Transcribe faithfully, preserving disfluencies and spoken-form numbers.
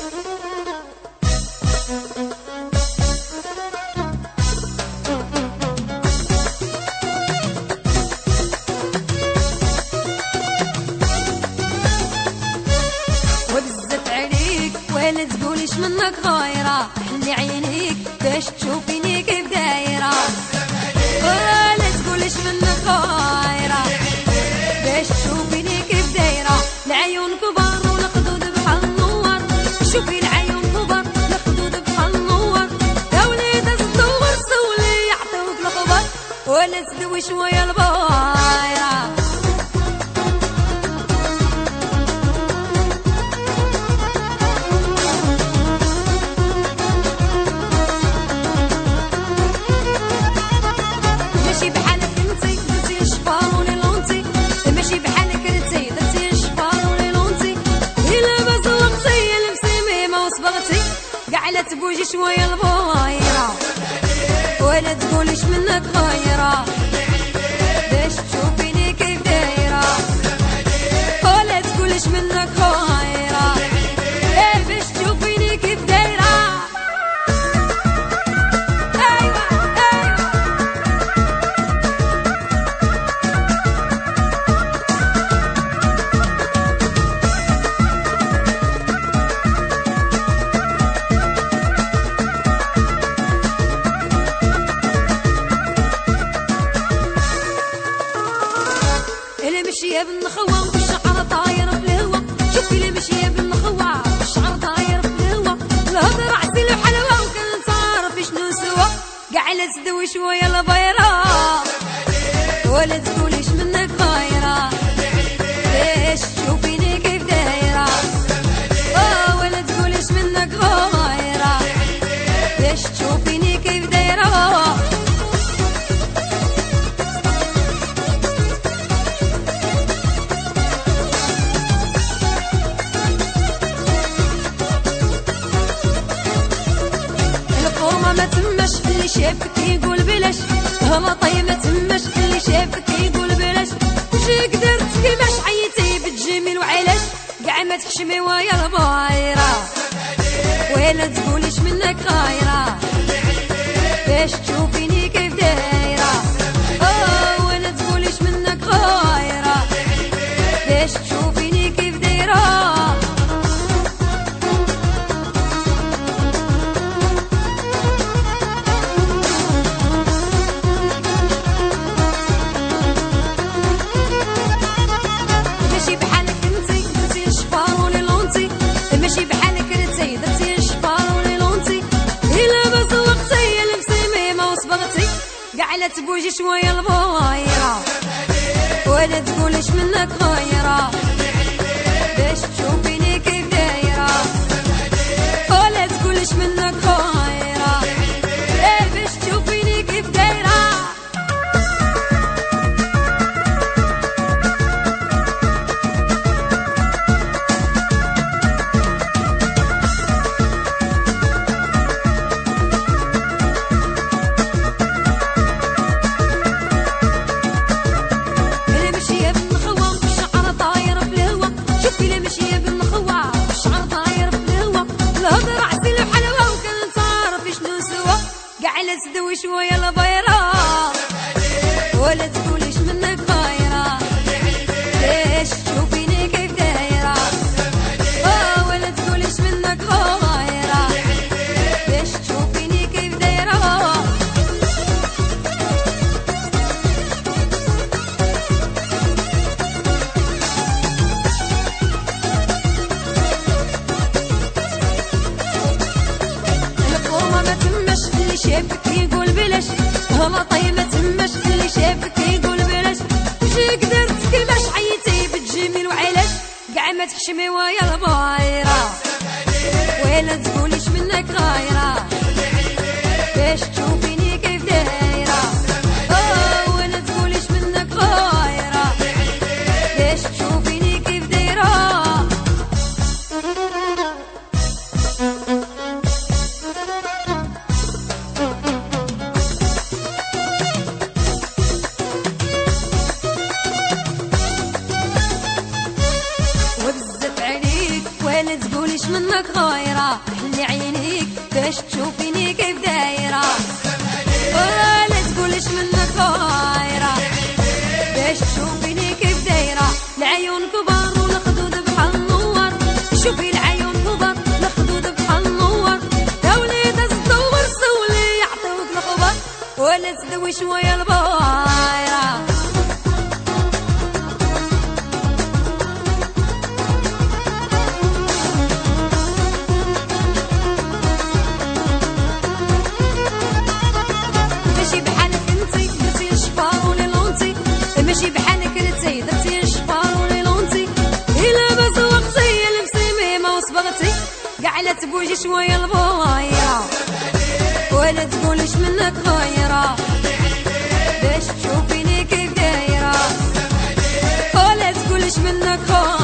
وبزت عليك ولا تقوليش منك غايرة، حلي عينيك باش تشوفيني كيف دايرة، ولا تقوليش منك غايرة باش تشوفيني كيف دايرة. العيون كبار والخدود بحال النور، شوفي العيون كبار الخدود بحال النور، يا وليدة الدور سولي يعطيوك الخبر ولا تدوي شوية البايرة. لا تبوجي شوية البايرة ولا تقوليش منك غايرة باش تشوفيني كيف دايرة، ولا تقوليش منك غايرة ايه باش تشوفيني كيف دايرة. ايوه ايوه مشية بالنخوة والشعر طاير في الهوا، شوفي لي مشية بالنخوة والشعر طاير في الهوا، الهضرة عسل وحلوة وكنت عارف شنو سوا، قاع لا تدوي شوية البايرة ولا تقوليش منك غايرة باش تشوفيني كيف دايرة، اه ولا تقوليش منك غايرة باش تشوفيني كيف دايرة. ما تمش اللي شافك يقول بلاش، هلاطي ما تمش اللي شافك يقول بلاش، جيك درت كيفاش عيتي بالجميل وعلاش، قاع ما تحشمي ويا البايرة ولا تقوليش منك غايرة باش تشوفيني كيف دايرة، اه ولا تقوليش منك غايرة باش تشوفيني كيف دايرة. لا تبوجي شوية البايرة ولا تقوليش منك غايرة باش تشوفيني كيف دايرة، ولا تقوليش منك غايرة ايه باش تشوفيني كيف دايرة. لا تدوي شوية البايرة ولا تقوليش منك غايرة باش تشوفيني كيف دايرة، اه ولا تقوليش منك غايرة باش تشوفيني كيف دايرة. القومة ما تمش اللي شافك يقول بلاش، هلاطي ما تمش اللي شافك يقول بلاش، جيك درت كيفاش عيتي بالجميل وعلاش، قاع ما تحشمي ويا البايرة ولا تقوليش منك غايرة باش تشوفيني كيف دايرة، اه ولا تقوليش منك غايرة باش تشوفيني كيف دايرة. ولا تقوليش منك غايرة حلي عينيك باش تشوفيني كيف دايرة ولا تقوليش منك غايرة باش تشوفيني كيف دايرة العيون كبار والخدود بحال النور شوفي العيون كبار الخدود بحال النور يا وليدة الزور سولي يعطيوك الخبر ولا تدوي شوية البايرة ماشي بحالك انتي درتي الشفار ولي لونتي ماشي بحالك انتي درتي الشفار ولي لونتي الا باز وقتي لبسي ميمة وصبغتي كاع لا تبوجي شويه البايره ولا تقوليش منك غايره باش تشوفيني كيف دايره ولا تقوليش منك غايره